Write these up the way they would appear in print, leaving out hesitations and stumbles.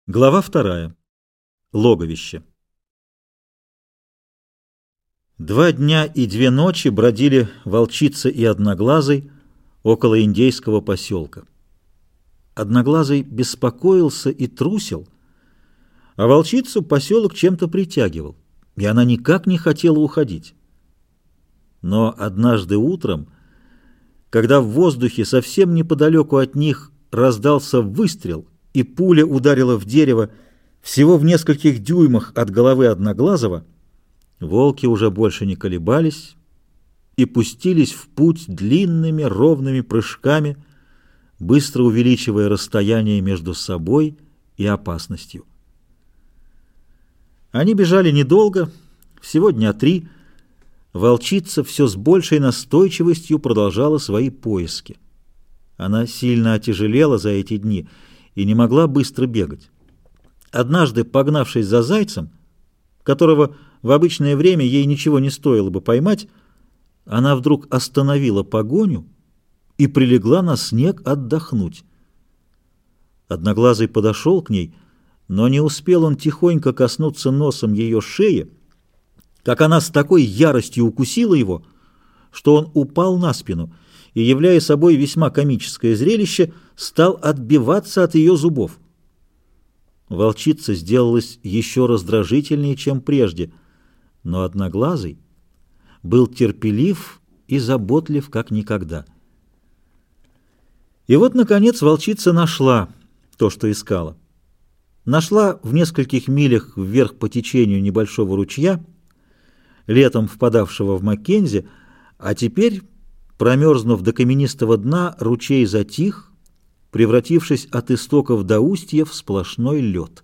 Глава 2. Логовище. 2 дня и 2 ночи бродили Волчица и Одноглазый около индейского поселка. Одноглазый беспокоился и трусил, а Волчицу поселок чем-то притягивал, и она никак не хотела уходить. Но однажды утром, когда в воздухе совсем неподалеку от них раздался выстрел, и пуля ударила в дерево всего в нескольких дюймах от головы Одноглазого, волки уже больше не колебались и пустились в путь длинными ровными прыжками, быстро увеличивая расстояние между собой и опасностью. Они бежали недолго, всего дня 3. Волчица все с большей настойчивостью продолжала свои поиски. Она сильно отяжелела за эти дни и не могла быстро бегать. Однажды, погнавшись за зайцем, которого в обычное время ей ничего не стоило бы поймать, она вдруг остановила погоню и прилегла на снег отдохнуть. Одноглазый подошел к ней, но не успел он тихонько коснуться носом ее шеи, как она с такой яростью укусила его, что он упал на спину и, являя собой весьма комическое зрелище, стал отбиваться от ее зубов. Волчица сделалась еще раздражительнее, чем прежде, но Одноглазый был терпелив и заботлив, как никогда. И вот, наконец, волчица нашла то, что искала. Нашла в нескольких милях вверх по течению небольшого ручья, летом впадавшего в Маккензи, а теперь, промерзнув до каменистого дна, ручей затих, превратившись от истоков до устья в сплошной лед.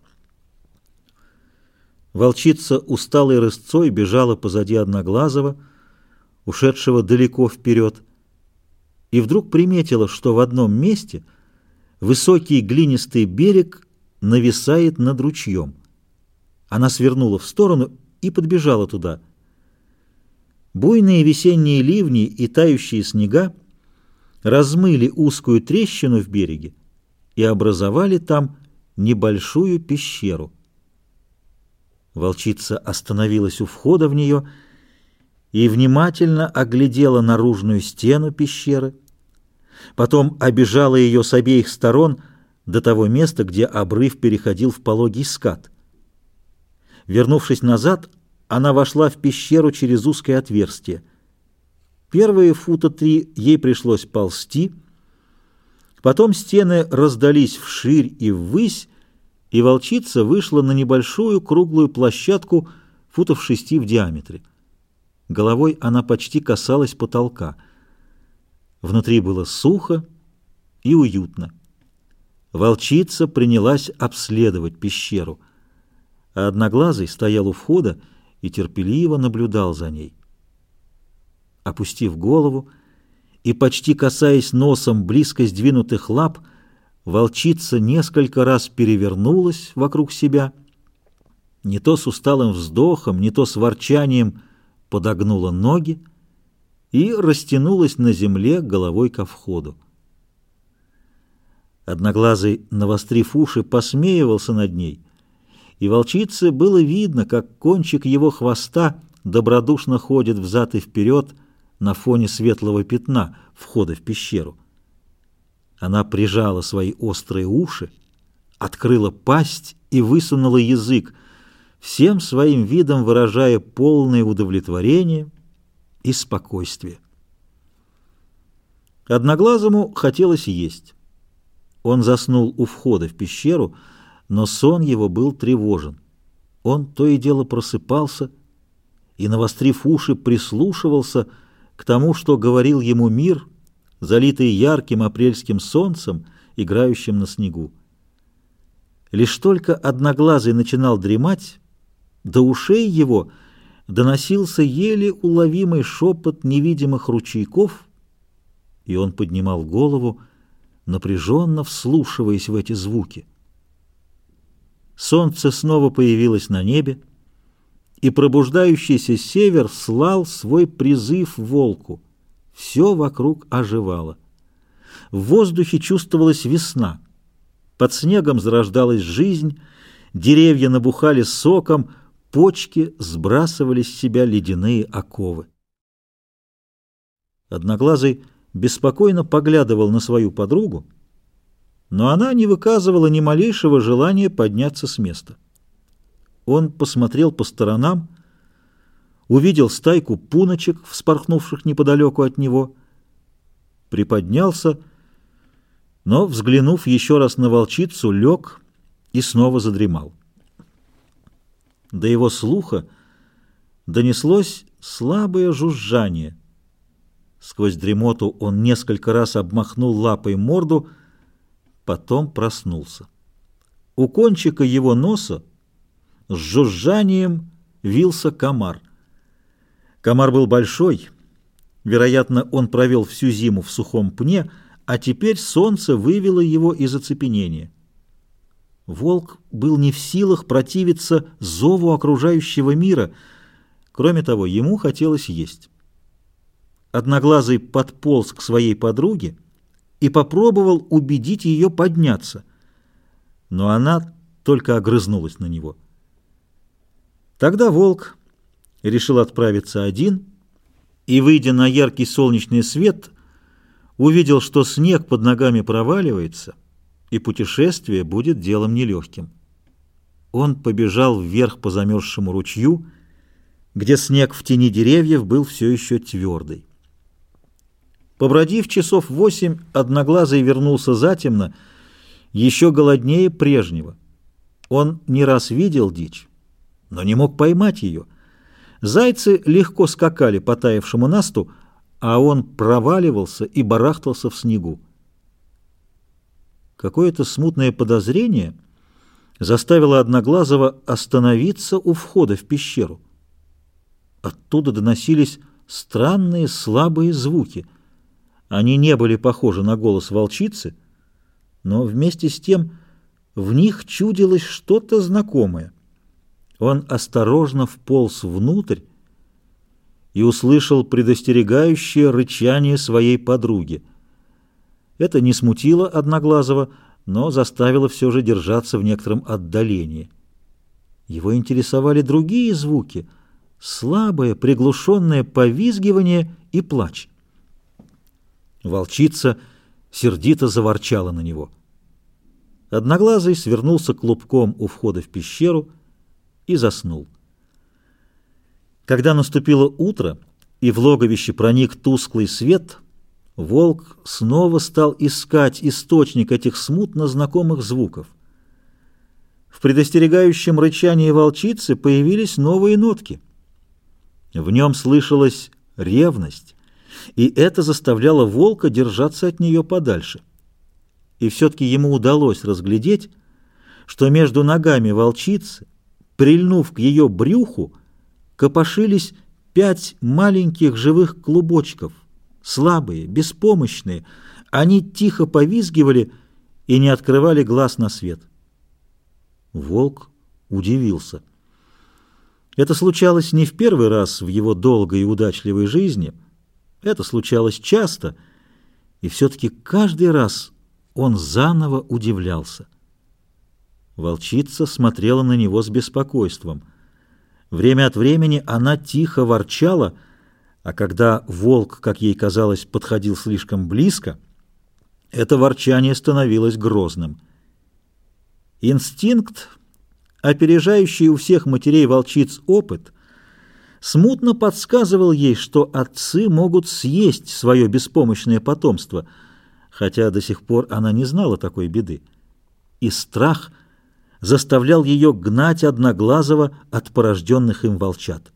Волчица усталой рысцой бежала позади Одноглазого, ушедшего далеко вперед, и вдруг приметила, что в одном месте высокий глинистый берег нависает над ручьем. Она свернула в сторону и подбежала туда. Буйные весенние ливни и тающие снега размыли узкую трещину в береге и образовали там небольшую пещеру. Волчица остановилась у входа в нее и внимательно оглядела наружную стену пещеры, потом обежала ее с обеих сторон до того места, где обрыв переходил в пологий скат. Вернувшись назад, она вошла в пещеру через узкое отверстие. Первые 3 фута ей пришлось ползти, потом стены раздались вширь и ввысь, и волчица вышла на небольшую круглую площадку 6 футов в диаметре. Головой она почти касалась потолка. Внутри было сухо и уютно. Волчица принялась обследовать пещеру, а Одноглазый стоял у входа и терпеливо наблюдал за ней. Опустив голову и почти касаясь носом близко сдвинутых лап, волчица несколько раз перевернулась вокруг себя, не то с усталым вздохом, не то с ворчанием подогнула ноги и растянулась на земле головой ко входу. Одноглазый, навострив уши, посмеивался над ней, и волчице было видно, как кончик его хвоста добродушно ходит взад и вперед на фоне светлого пятна входа в пещеру. Она прижала свои острые уши, открыла пасть и высунула язык, всем своим видом выражая полное удовлетворение и спокойствие. Одноглазому хотелось есть. Он заснул у входа в пещеру, но сон его был тревожен. Он то и дело просыпался и, навострив уши, прислушивался к тому, что говорил ему мир, залитый ярким апрельским солнцем, играющим на снегу. Лишь только Одноглазый начинал дремать, до ушей его доносился еле уловимый шепот невидимых ручейков, и он поднимал голову, напряженно вслушиваясь в эти звуки. Солнце снова появилось на небе, и пробуждающийся север слал свой призыв волку. Все вокруг оживало. В воздухе чувствовалась весна. Под снегом зарождалась жизнь, деревья набухали соком, почки сбрасывали с себя ледяные оковы. Одноглазый беспокойно поглядывал на свою подругу, но она не выказывала ни малейшего желания подняться с места. Он посмотрел по сторонам, увидел стайку пуночек, вспорхнувших неподалеку от него, приподнялся, но, взглянув еще раз на волчицу, лег и снова задремал. До его слуха донеслось слабое жужжание. Сквозь дремоту он несколько раз обмахнул лапой морду, потом проснулся. У кончика его носа с жужжанием вился комар. Комар был большой, вероятно, он провел всю зиму в сухом пне, а теперь солнце вывело его из оцепенения. Волк был не в силах противиться зову окружающего мира. Кроме того, ему хотелось есть. Одноглазый подполз к своей подруге и попробовал убедить ее подняться, но она только огрызнулась на него. Тогда волк решил отправиться один и, выйдя на яркий солнечный свет, увидел, что снег под ногами проваливается, и путешествие будет делом нелегким. Он побежал вверх по замерзшему ручью, где снег в тени деревьев был все еще твердый. Побродив часов 8, Одноглазый вернулся затемно, еще голоднее прежнего. Он не раз видел дичь, но не мог поймать ее. Зайцы легко скакали по таявшему насту, а он проваливался и барахтался в снегу. Какое-то смутное подозрение заставило Одноглазого остановиться у входа в пещеру. Оттуда доносились странные слабые звуки. Они не были похожи на голос волчицы, но вместе с тем в них чудилось что-то знакомое. Он осторожно вполз внутрь и услышал предостерегающее рычание своей подруги. Это не смутило Одноглазого, но заставило все же держаться в некотором отдалении. Его интересовали другие звуки, слабое, приглушенное повизгивание и плач. Волчица сердито заворчала на него. Одноглазый свернулся клубком у входа в пещеру и заснул. Когда наступило утро и в логовище проник тусклый свет, волк снова стал искать источник этих смутно знакомых звуков. В предостерегающем рычании волчицы появились новые нотки. В нем слышалась ревность, и это заставляло волка держаться от нее подальше. И все-таки ему удалось разглядеть, что между ногами волчицы, прильнув к ее брюху, копошились 5 маленьких живых клубочков, слабые, беспомощные. Они тихо повизгивали и не открывали глаз на свет. Волк удивился. Это случалось не в первый раз в его долгой и удачливой жизни. Это случалось часто, и все-таки каждый раз он заново удивлялся. Волчица смотрела на него с беспокойством. Время от времени она тихо ворчала, а когда волк, как ей казалось, подходил слишком близко, это ворчание становилось грозным. Инстинкт, опережающий у всех матерей-волчиц опыт, смутно подсказывал ей, что отцы могут съесть свое беспомощное потомство, хотя до сих пор она не знала такой беды. И страх заставлял ее гнать Одноглазого от порожденных им волчат.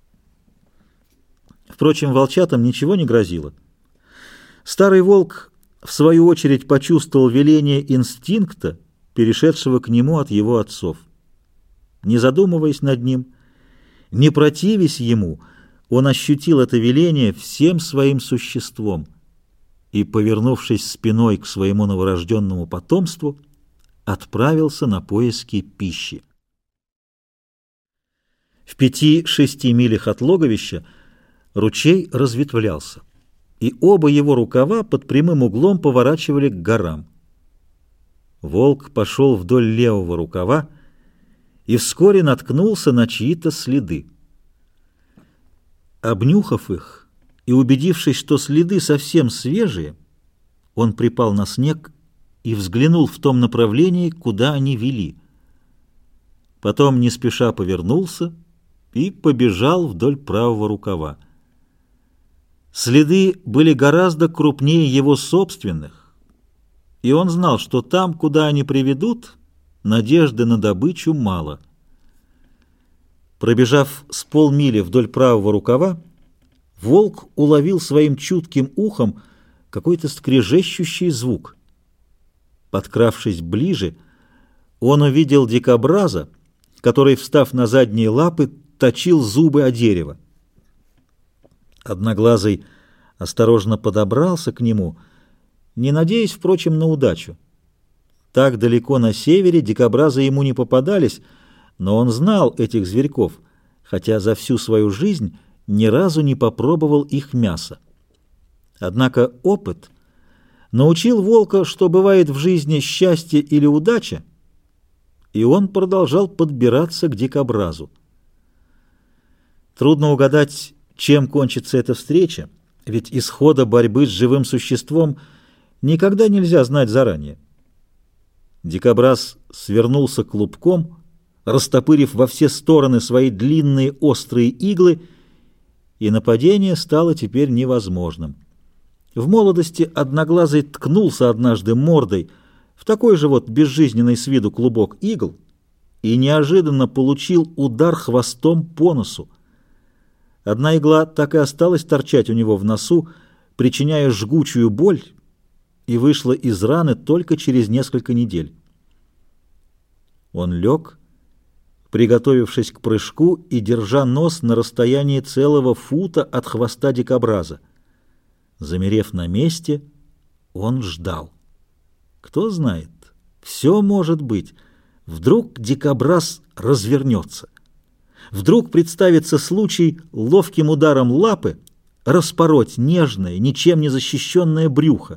Впрочем, волчатам ничего не грозило. Старый волк, в свою очередь, почувствовал веление инстинкта, перешедшего к нему от его отцов. Не задумываясь над ним, не противясь ему, он ощутил это веление всем своим существом и, повернувшись спиной к своему новорожденному потомству, отправился на поиски пищи. В 5-6 милях от логовища ручей разветвлялся, и оба его рукава под прямым углом поворачивали к горам. Волк пошел вдоль левого рукава и вскоре наткнулся на чьи-то следы. Обнюхав их и убедившись, что следы совсем свежие, он припал на снег и взглянул в том направлении, куда они вели. Потом не спеша повернулся и побежал вдоль правого рукава. Следы были гораздо крупнее его собственных, и он знал, что там, куда они приведут, надежды на добычу мало. Пробежав с полмили вдоль правого рукава, волк уловил своим чутким ухом какой-то скрежещущий звук. Подкравшись ближе, он увидел дикобраза, который, встав на задние лапы, точил зубы о дерево. Одноглазый осторожно подобрался к нему, не надеясь, впрочем, на удачу. Так далеко на севере дикобразы ему не попадались, но он знал этих зверьков, хотя за всю свою жизнь ни разу не попробовал их мясо. Однако опыт научил волка, что бывает в жизни счастье или удача, и он продолжал подбираться к дикобразу. Трудно угадать, чем кончится эта встреча, ведь исхода борьбы с живым существом никогда нельзя знать заранее. Дикобраз свернулся клубком, растопырив во все стороны свои длинные острые иглы, и нападение стало теперь невозможным. В молодости Одноглазый ткнулся однажды мордой в такой же вот безжизненный с виду клубок игл и неожиданно получил удар хвостом по носу. Одна игла так и осталась торчать у него в носу, причиняя жгучую боль, и вышла из раны только через несколько недель. Он лег, приготовившись к прыжку и держа нос на расстоянии целого фута от хвоста дикобраза. Замерев на месте, он ждал. Кто знает, все может быть. Вдруг дикобраз развернется. Вдруг представится случай ловким ударом лапы распороть нежное, ничем не защищенное брюхо.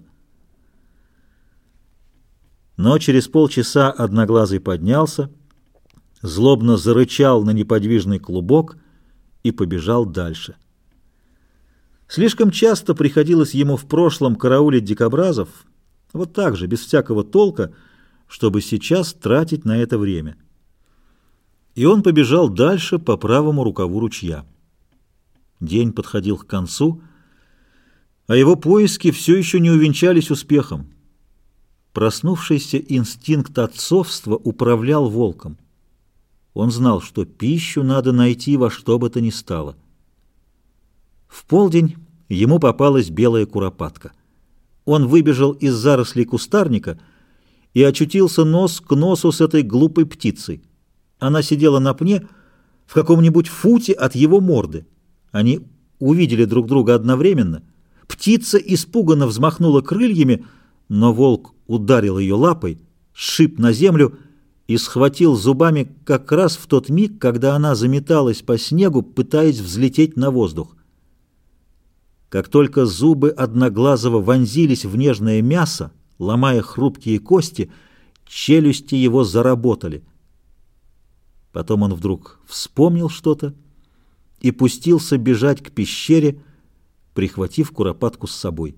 Но через полчаса Одноглазый поднялся, злобно зарычал на неподвижный клубок и побежал дальше. Слишком часто приходилось ему в прошлом караулить дикобразов, вот так же, без всякого толка, чтобы сейчас тратить на это время. И он побежал дальше по правому рукаву ручья. День подходил к концу, а его поиски все еще не увенчались успехом. Проснувшийся инстинкт отцовства управлял волком. Он знал, что пищу надо найти во что бы то ни стало. В полдень ему попалась белая куропатка. Он выбежал из зарослей кустарника и очутился нос к носу с этой глупой птицей. Она сидела на пне в каком-нибудь футе от его морды. Они увидели друг друга одновременно. Птица испуганно взмахнула крыльями, но волк ударил ее лапой, сшиб на землю и схватил зубами как раз в тот миг, когда она заметалась по снегу, пытаясь взлететь на воздух. Как только зубы Одноглазого вонзились в нежное мясо, ломая хрупкие кости, челюсти его заработали. Потом он вдруг вспомнил что-то и пустился бежать к пещере, прихватив куропатку с собой.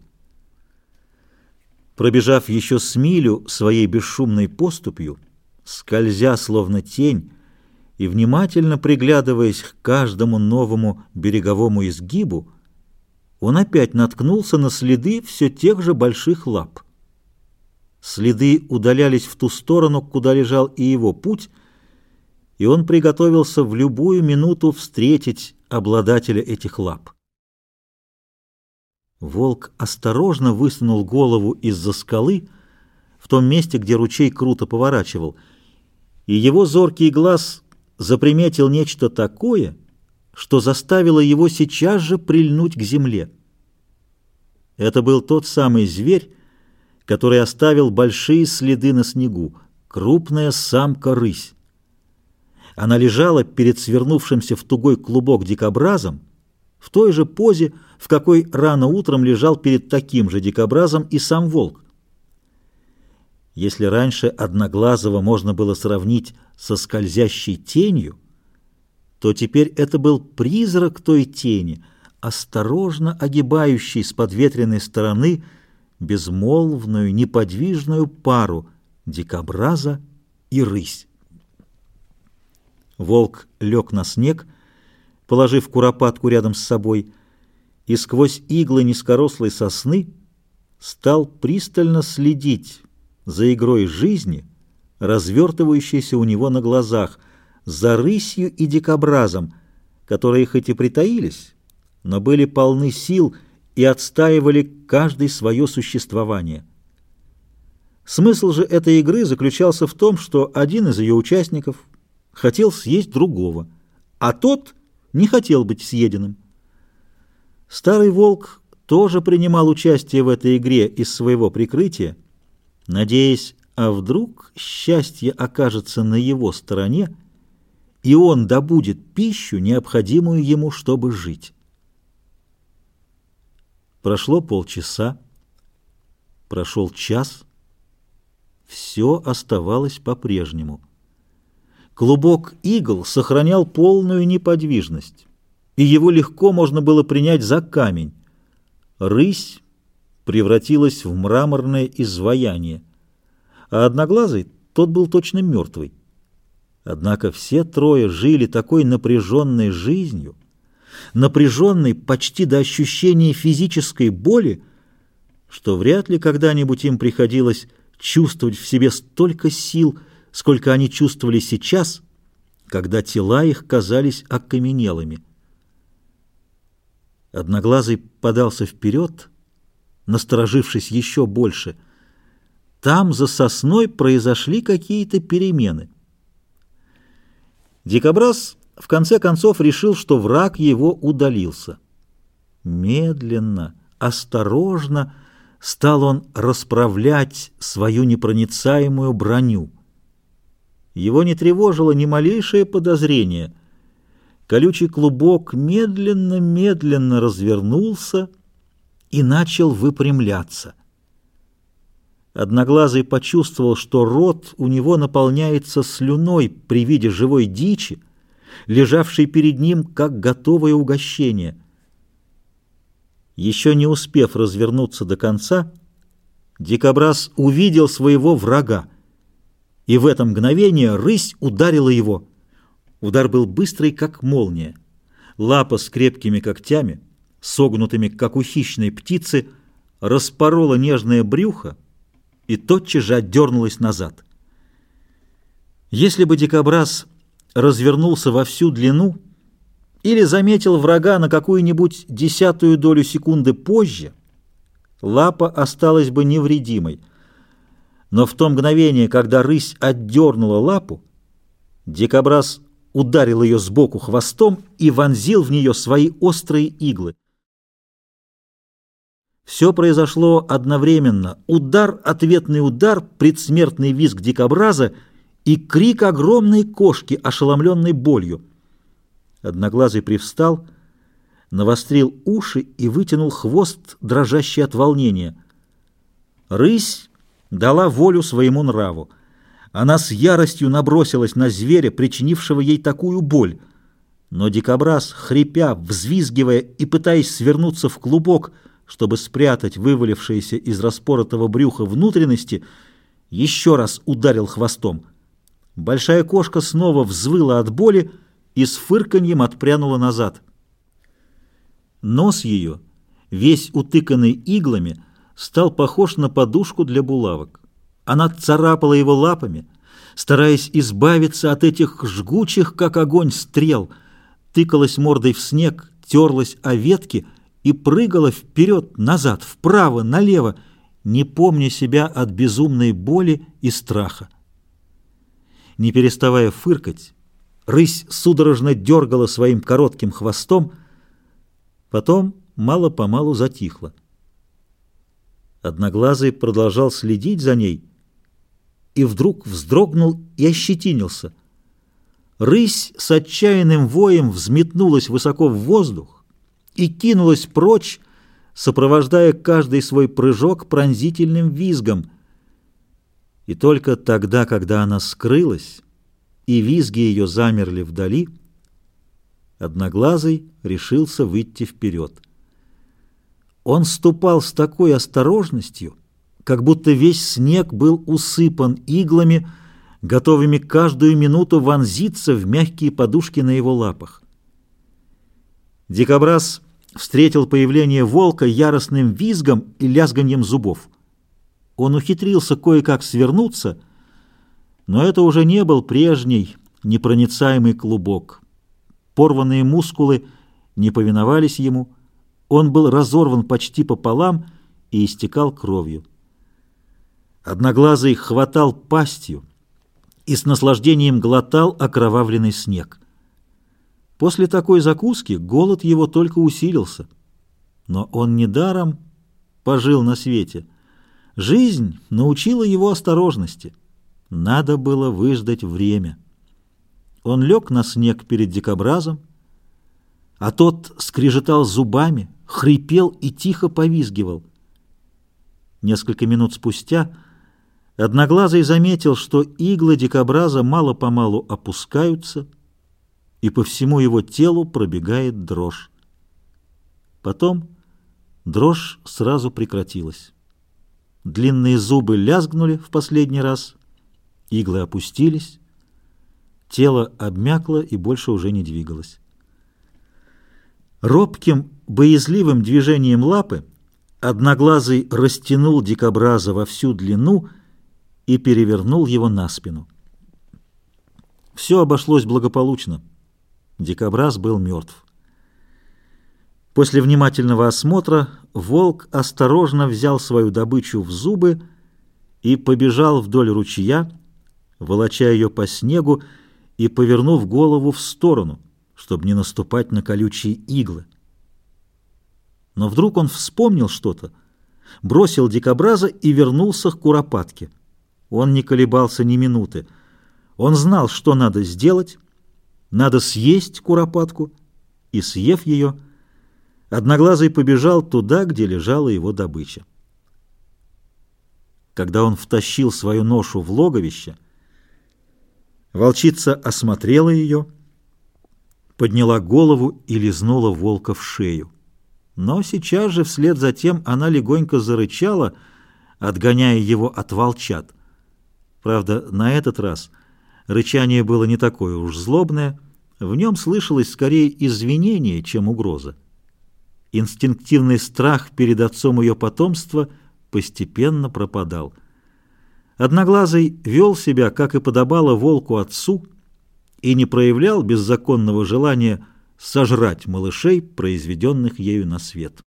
Пробежав еще с милю своей бесшумной поступью, скользя словно тень и внимательно приглядываясь к каждому новому береговому изгибу, он опять наткнулся на следы все тех же больших лап. Следы удалялись в ту сторону, куда лежал и его путь, и он приготовился в любую минуту встретить обладателя этих лап. Волк осторожно высунул голову из-за скалы в том месте, где ручей круто поворачивал, и его зоркий глаз заприметил нечто такое, что заставило его сейчас же прильнуть к земле. Это был тот самый зверь, который оставил большие следы на снегу, крупная самка-рысь. Она лежала перед свернувшимся в тугой клубок дикобразом в той же позе, в какой рано утром лежал перед таким же дикобразом и сам волк. Если раньше Одноглазого можно было сравнить со скользящей тенью, то теперь это был призрак той тени, осторожно огибающий с подветренной стороны безмолвную, неподвижную пару дикобраза и рысь. Волк лег на снег, положив куропатку рядом с собой, и сквозь иглы низкорослой сосны стал пристально следить за игрой жизни, развертывающейся у него на глазах, за рысью и дикобразом, которые хоть и притаились, но были полны сил и отстаивали каждый свое существование. Смысл же этой игры заключался в том, что один из ее участников хотел съесть другого, а тот не хотел быть съеденным. Старый волк тоже принимал участие в этой игре из своего прикрытия, надеясь, а вдруг счастье окажется на его стороне, и он добудет пищу, необходимую ему, чтобы жить. Прошло полчаса, прошел час, все оставалось по-прежнему. Клубок игл сохранял полную неподвижность, и его легко можно было принять за камень. Рысь превратилась в мраморное изваяние, а Одноглазый тот был точно мертвый. Однако все трое жили такой напряженной жизнью, напряженной почти до ощущения физической боли, что вряд ли когда-нибудь им приходилось чувствовать в себе столько сил, сколько они чувствовали сейчас, когда тела их казались окаменелыми. Одноглазый подался вперед, насторожившись еще больше. Там за сосной произошли какие-то перемены. Дикобраз в конце концов решил, что враг его удалился. Медленно, осторожно стал он расправлять свою непроницаемую броню. Его не тревожило ни малейшее подозрение. Колючий клубок медленно-медленно развернулся и начал выпрямляться. Одноглазый почувствовал, что рот у него наполняется слюной при виде живой дичи, лежавшей перед ним как готовое угощение. Еще не успев развернуться до конца, дикобраз увидел своего врага, и в это мгновение рысь ударила его. Удар был быстрый, как молния. Лапа с крепкими когтями, согнутыми, как у хищной птицы, распорола нежное брюхо и тотчас же отдернулась назад. Если бы дикобраз развернулся во всю длину или заметил врага на какую-нибудь 10-ую долю секунды позже, лапа осталась бы невредимой. Но в то мгновение, когда рысь отдернула лапу, дикобраз ударил ее сбоку хвостом и вонзил в нее свои острые иглы. Все произошло одновременно. Удар, ответный удар, предсмертный визг дикобраза и крик огромной кошки, ошеломленной болью. Одноглазый привстал, навострил уши и вытянул хвост, дрожащий от волнения. Рысь дала волю своему нраву. Она с яростью набросилась на зверя, причинившего ей такую боль. Но дикобраз, хрипя, взвизгивая и пытаясь свернуться в клубок, чтобы спрятать вывалившиеся из распоротого брюха внутренности, еще раз ударил хвостом. Большая кошка снова взвыла от боли и с фырканьем отпрянула назад. Нос ее, весь утыканный иглами, стал похож на подушку для булавок. Она царапала его лапами, стараясь избавиться от этих жгучих, как огонь, стрел, тыкалась мордой в снег, терлась о ветки и прыгала вперед, назад, вправо, налево, не помня себя от безумной боли и страха. Не переставая фыркать, рысь судорожно дергала своим коротким хвостом, потом мало-помалу затихла. Одноглазый продолжал следить за ней и вдруг вздрогнул и ощетинился. Рысь с отчаянным воем взметнулась высоко в воздух и кинулась прочь, сопровождая каждый свой прыжок пронзительным визгом. И только тогда, когда она скрылась, и визги ее замерли вдали, Одноглазый решился выйти вперед. Он ступал с такой осторожностью, как будто весь снег был усыпан иглами, готовыми каждую минуту вонзиться в мягкие подушки на его лапах. Дикобраз встретил появление волка яростным визгом и лязганьем зубов. Он ухитрился кое-как свернуться, но это уже не был прежний непроницаемый клубок. Порванные мускулы не повиновались ему, он был разорван почти пополам и истекал кровью. Одноглазый хватал пастью и с наслаждением глотал окровавленный снег. После такой закуски голод его только усилился. Но он недаром пожил на свете. Жизнь научила его осторожности. Надо было выждать время. Он лег на снег перед дикобразом, а тот скрежетал зубами, хрипел и тихо повизгивал. Несколько минут спустя Одноглазый заметил, что иглы дикобраза мало-помалу опускаются, и по всему его телу пробегает дрожь. Потом дрожь сразу прекратилась. Длинные зубы лязгнули в последний раз, иглы опустились, тело обмякло и больше уже не двигалось. Робким, боязливым движением лапы Одноглазый растянул дикобраза во всю длину и перевернул его на спину. Все обошлось благополучно. Дикобраз был мертв. После внимательного осмотра волк осторожно взял свою добычу в зубы и побежал вдоль ручья, волоча ее по снегу и повернув голову в сторону, чтобы не наступать на колючие иглы. Но вдруг он вспомнил что-то, бросил дикобраза и вернулся к куропатке. Он не колебался ни минуты. Он знал, что надо сделать. Надо съесть куропатку, и, съев ее, Одноглазый побежал туда, где лежала его добыча. Когда он втащил свою ношу в логовище, волчица осмотрела ее, подняла голову и лизнула волка в шею. Но сейчас же вслед за тем она легонько зарычала, отгоняя его от волчат. Правда, на этот раз рычание было не такое уж злобное, в нем слышалось скорее извинение, чем угроза. Инстинктивный страх перед отцом ее потомства постепенно пропадал. Одноглазый вел себя, как и подобало волку-отцу, и не проявлял беззаконного желания сожрать малышей, произведенных ею на свет.